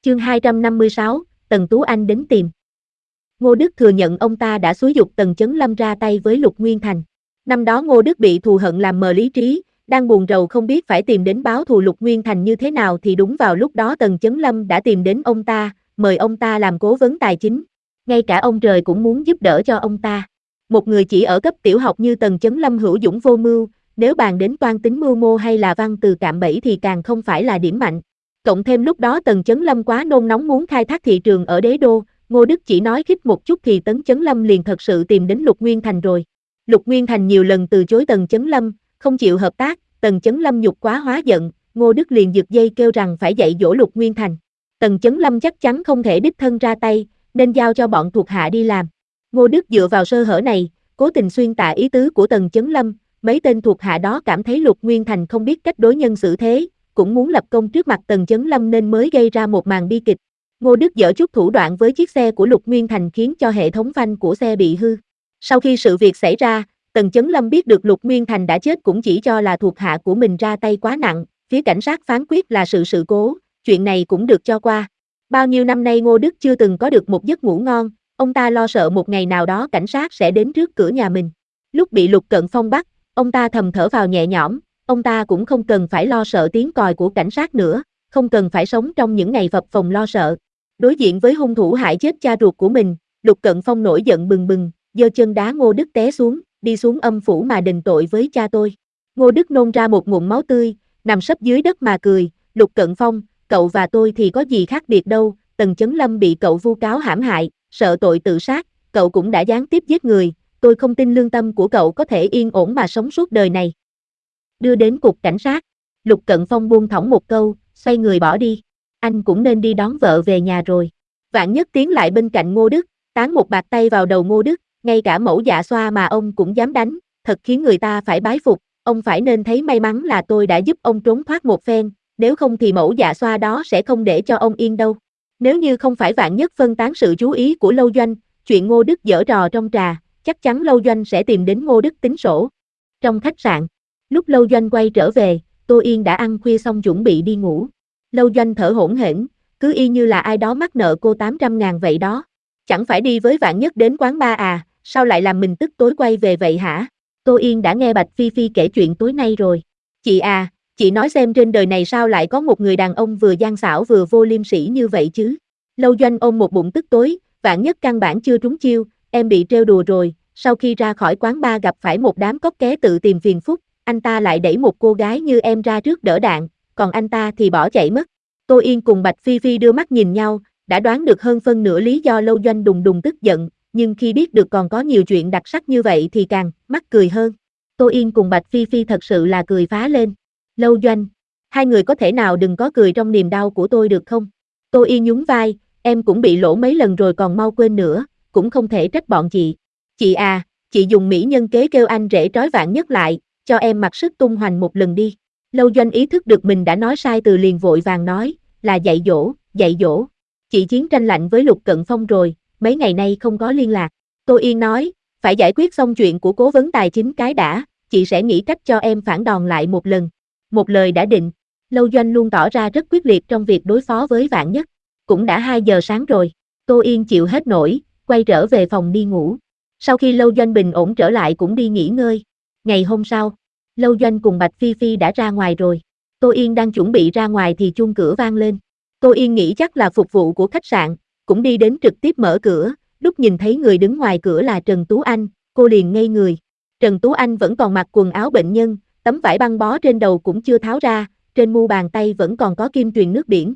Chương 256, Tần Tú Anh đến tìm. Ngô Đức thừa nhận ông ta đã xúi giục Tần Chấn Lâm ra tay với Lục Nguyên Thành. Năm đó Ngô Đức bị thù hận làm mờ lý trí, đang buồn rầu không biết phải tìm đến báo thù Lục Nguyên Thành như thế nào thì đúng vào lúc đó Tần Chấn Lâm đã tìm đến ông ta, mời ông ta làm cố vấn tài chính. Ngay cả ông trời cũng muốn giúp đỡ cho ông ta. Một người chỉ ở cấp tiểu học như Tần Chấn Lâm hữu dũng vô mưu, nếu bàn đến toan tính mưu mô hay là văn từ cạm bẫy thì càng không phải là điểm mạnh. Cộng thêm lúc đó Tần Chấn Lâm quá nôn nóng muốn khai thác thị trường ở đế đô, Ngô Đức chỉ nói khích một chút thì Tần Chấn Lâm liền thật sự tìm đến Lục Nguyên Thành rồi. Lục Nguyên Thành nhiều lần từ chối Tần Chấn Lâm, không chịu hợp tác, Tần Chấn Lâm nhục quá hóa giận, Ngô Đức liền giật dây kêu rằng phải dạy dỗ Lục Nguyên Thành. Tần Chấn Lâm chắc chắn không thể đích thân ra tay, nên giao cho bọn thuộc hạ đi làm. Ngô Đức dựa vào sơ hở này, cố tình xuyên tả ý tứ của Tần Chấn Lâm, mấy tên thuộc hạ đó cảm thấy Lục Nguyên Thành không biết cách đối nhân xử thế, cũng muốn lập công trước mặt Tần Chấn Lâm nên mới gây ra một màn bi kịch. Ngô Đức dở chút thủ đoạn với chiếc xe của Lục Nguyên Thành khiến cho hệ thống phanh của xe bị hư. Sau khi sự việc xảy ra, Tần Chấn Lâm biết được Lục Nguyên Thành đã chết cũng chỉ cho là thuộc hạ của mình ra tay quá nặng, phía cảnh sát phán quyết là sự cố, chuyện này cũng được cho qua. Bao nhiêu năm nay Ngô Đức chưa từng có được một giấc ngủ ngon, ông ta lo sợ một ngày nào đó cảnh sát sẽ đến trước cửa nhà mình. Lúc bị Lục Cận Phong bắt, ông ta thầm thở vào nhẹ nhõm, ông ta cũng không cần phải lo sợ tiếng còi của cảnh sát nữa, không cần phải sống trong những ngày phập phồng lo sợ. Đối diện với hung thủ hại chết cha ruột của mình, Lục Cận Phong nổi giận bừng bừng, giơ chân đá Ngô Đức té xuống, đi xuống âm phủ mà đền tội với cha tôi. Ngô Đức nôn ra một ngụm máu tươi, nằm sấp dưới đất mà cười, Lục Cận Phong, cậu và tôi thì có gì khác biệt đâu, Tần Chấn Lâm bị cậu vu cáo hãm hại, sợ tội tự sát, cậu cũng đã gián tiếp giết người, tôi không tin lương tâm của cậu có thể yên ổn mà sống suốt đời này. Đưa đến cục cảnh sát, Lục Cận Phong buông thõng một câu, xoay người bỏ đi, anh cũng nên đi đón vợ về nhà rồi. Vạn Nhất tiến lại bên cạnh Ngô Đức, tán một bạt tay vào đầu Ngô Đức, ngay cả mẫu dạ xoa mà ông cũng dám đánh, thật khiến người ta phải bái phục, ông phải nên thấy may mắn là tôi đã giúp ông trốn thoát một phen, nếu không thì mẫu dạ xoa đó sẽ không để cho ông yên đâu. Nếu như không phải Vạn Nhất phân tán sự chú ý của Lâu Doanh, chuyện Ngô Đức giở trò trong trà, chắc chắn Lâu Doanh sẽ tìm đến Ngô Đức tính sổ. Trong khách sạn, lúc Lâu Doanh quay trở về, Tô Yên đã ăn khuya xong chuẩn bị đi ngủ. Lâu Doanh thở hổn hển, cứ y như là ai đó mắc nợ cô 800.000 vậy đó. Chẳng phải đi với Vạn Nhất đến quán bar à, sao lại làm mình tức tối quay về vậy hả? Tô Yên đã nghe Bạch Phi Phi kể chuyện tối nay rồi. Chị à, chị nói xem trên đời này sao lại có một người đàn ông vừa gian xảo vừa vô liêm sỉ như vậy chứ? Lâu Doanh ôm một bụng tức tối, Vạn Nhất căn bản chưa trúng chiêu, em bị trêu đùa rồi. Sau khi ra khỏi quán bar gặp phải một đám cóc ké tự tìm phiền phức, anh ta lại đẩy một cô gái như em ra trước đỡ đạn, còn anh ta thì bỏ chạy mất. Tô Yên cùng Bạch Phi Phi đưa mắt nhìn nhau, đã đoán được hơn phân nửa lý do Lâu Doanh đùng đùng tức giận, nhưng khi biết được còn có nhiều chuyện đặc sắc như vậy thì càng mắc cười hơn. Tô Yên cùng Bạch Phi Phi thật sự là cười phá lên. Lâu Doanh, hai người có thể nào đừng có cười trong niềm đau của tôi được không? Tô Yên nhún vai, em cũng bị lỗ mấy lần rồi còn mau quên nữa, cũng không thể trách bọn chị. Chị à, chị dùng mỹ nhân kế kêu anh rể trói Vạn Nhất lại, cho em mặc sức tung hoành một lần đi. Lâu Doanh ý thức được mình đã nói sai từ liền vội vàng nói, là dạy dỗ, dạy dỗ. Chị chiến tranh lạnh với Lục Cận Phong rồi, mấy ngày nay không có liên lạc. Tô Yên nói, phải giải quyết xong chuyện của cố vấn tài chính cái đã, chị sẽ nghĩ cách cho em phản đòn lại một lần. Một lời đã định, Lâu Doanh luôn tỏ ra rất quyết liệt trong việc đối phó với Vạn Nhất. Cũng đã 2 giờ sáng rồi, Tô Yên chịu hết nổi, quay trở về phòng đi ngủ. Sau khi Lâu Doanh bình ổn trở lại cũng đi nghỉ ngơi. Ngày hôm sau, Lâu Doanh cùng Bạch Phi Phi đã ra ngoài rồi. Tô Yên đang chuẩn bị ra ngoài thì chuông cửa vang lên. Tô Yên nghĩ chắc là phục vụ của khách sạn, cũng đi đến trực tiếp mở cửa, lúc nhìn thấy người đứng ngoài cửa là Trần Tú Anh, cô liền ngây người. Trần Tú Anh vẫn còn mặc quần áo bệnh nhân, tấm vải băng bó trên đầu cũng chưa tháo ra, trên mu bàn tay vẫn còn có kim truyền nước biển.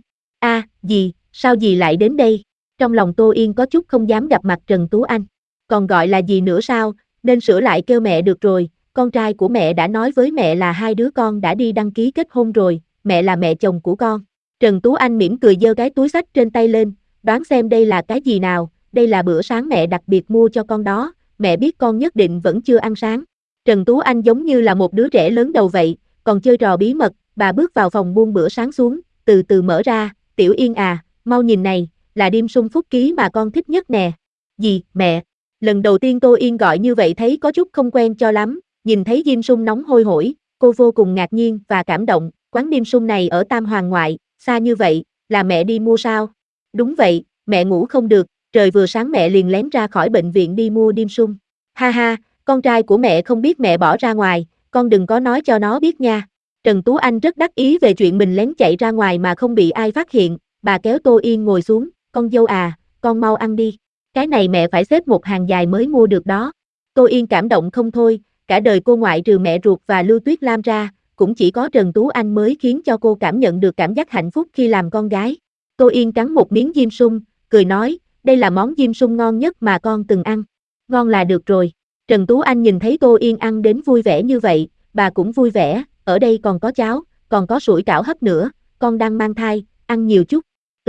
Dì, sao dì lại đến đây? Trong lòng Tô Yên có chút không dám gặp mặt Trần Tú Anh. Còn gọi là dì nữa sao, nên sửa lại kêu mẹ được rồi, con trai của mẹ đã nói với mẹ là hai đứa con đã đi đăng ký kết hôn rồi, mẹ là mẹ chồng của con. Trần Tú Anh mỉm cười giơ cái túi xách trên tay lên, đoán xem đây là cái gì nào, đây là bữa sáng mẹ đặc biệt mua cho con đó, mẹ biết con nhất định vẫn chưa ăn sáng. Trần Tú Anh giống như là một đứa trẻ lớn đầu vậy, còn chơi trò bí mật, bà bước vào phòng buông bữa sáng xuống, từ từ mở ra, Tiểu Yên à, mau nhìn này, là điêm sung Phúc Ký mà con thích nhất nè. Gì, mẹ? Lần đầu tiên Tô Yên gọi như vậy thấy có chút không quen cho lắm, nhìn thấy diêm sung nóng hôi hổi, cô vô cùng ngạc nhiên và cảm động, quán diêm sung này ở Tam Hoàng ngoại, xa như vậy, là mẹ đi mua sao? Đúng vậy, mẹ ngủ không được, trời vừa sáng mẹ liền lén ra khỏi bệnh viện đi mua dim sum. Ha ha, con trai của mẹ không biết mẹ bỏ ra ngoài, con đừng có nói cho nó biết nha. Trần Tú Anh rất đắc ý về chuyện mình lén chạy ra ngoài mà không bị ai phát hiện, bà kéo Tô Yên ngồi xuống, con dâu à, con mau ăn đi. Cái này mẹ phải xếp một hàng dài mới mua được đó. Tô Yên cảm động không thôi, cả đời cô ngoại trừ mẹ ruột và Lưu Tuyết Lam ra, cũng chỉ có Trần Tú Anh mới khiến cho cô cảm nhận được cảm giác hạnh phúc khi làm con gái. Tô Yên cắn một miếng diêm sum, cười nói, đây là món diêm sum ngon nhất mà con từng ăn. Ngon là được rồi. Trần Tú Anh nhìn thấy Tô Yên ăn đến vui vẻ như vậy, bà cũng vui vẻ, ở đây còn có cháo, còn có sủi cảo hấp nữa, con đang mang thai, ăn nhiều chút.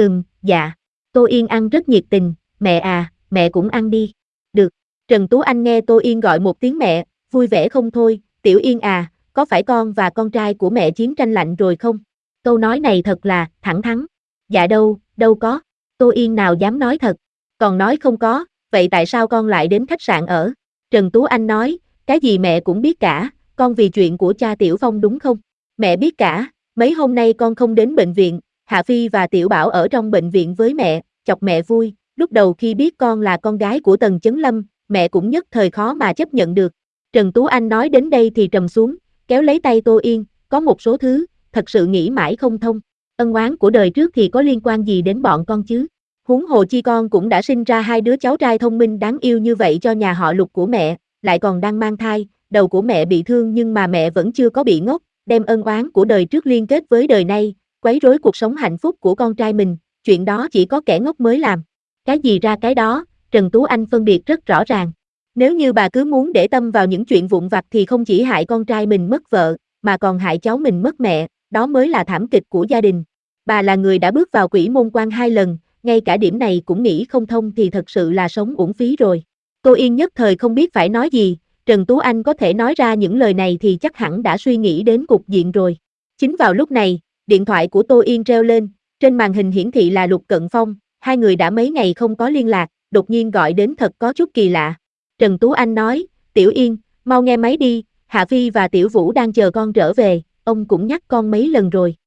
Dạ. Tô Yên ăn rất nhiệt tình, mẹ à, mẹ cũng ăn đi. Được. Trần Tú Anh nghe Tô Yên gọi một tiếng mẹ, vui vẻ không thôi, Tiểu Yên à, có phải con và con trai của mẹ chiến tranh lạnh rồi không? Câu nói này thật là thẳng thắn. Dạ đâu có. Tô Yên nào dám nói thật. Còn nói không có, vậy tại sao con lại đến khách sạn ở? Trần Tú Anh nói, cái gì mẹ cũng biết cả, con vì chuyện của cha Tiểu Phong đúng không? Mẹ biết cả, mấy hôm nay con không đến bệnh viện, Hạ Phi và Tiểu Bảo ở trong bệnh viện với mẹ, chọc mẹ vui, lúc đầu khi biết con là con gái của Tần Chấn Lâm, mẹ cũng nhất thời khó mà chấp nhận được. Trần Tú Anh nói đến đây thì trầm xuống, kéo lấy tay Tô Yên, có một số thứ, thật sự nghĩ mãi không thông. Ân oán của đời trước thì có liên quan gì đến bọn con chứ? Huống hồ chi con cũng đã sinh ra hai đứa cháu trai thông minh đáng yêu như vậy cho nhà họ Lục của mẹ, lại còn đang mang thai, đầu của mẹ bị thương nhưng mà mẹ vẫn chưa có bị ngốc, đem ân oán của đời trước liên kết với đời nay, quấy rối cuộc sống hạnh phúc của con trai mình, chuyện đó chỉ có kẻ ngốc mới làm. Cái gì ra cái đó, Trần Tú Anh phân biệt rất rõ ràng. Nếu như bà cứ muốn để tâm vào những chuyện vụn vặt thì không chỉ hại con trai mình mất vợ, mà còn hại cháu mình mất mẹ, đó mới là thảm kịch của gia đình. Bà là người đã bước vào quỷ môn quan 2 lần, ngay cả điểm này cũng nghĩ không thông thì thật sự là sống uổng phí rồi. Tô Yên nhất thời không biết phải nói gì, Trần Tú Anh có thể nói ra những lời này thì chắc hẳn đã suy nghĩ đến cục diện rồi. Chính vào lúc này, điện thoại của Tô Yên reo lên, trên màn hình hiển thị là Lục Cận Phong, hai người đã mấy ngày không có liên lạc, đột nhiên gọi đến thật có chút kỳ lạ. Trần Tú Anh nói, Tiểu Yên, mau nghe máy đi, Hạ Phi và Tiểu Vũ đang chờ con trở về, ông cũng nhắc con mấy lần rồi.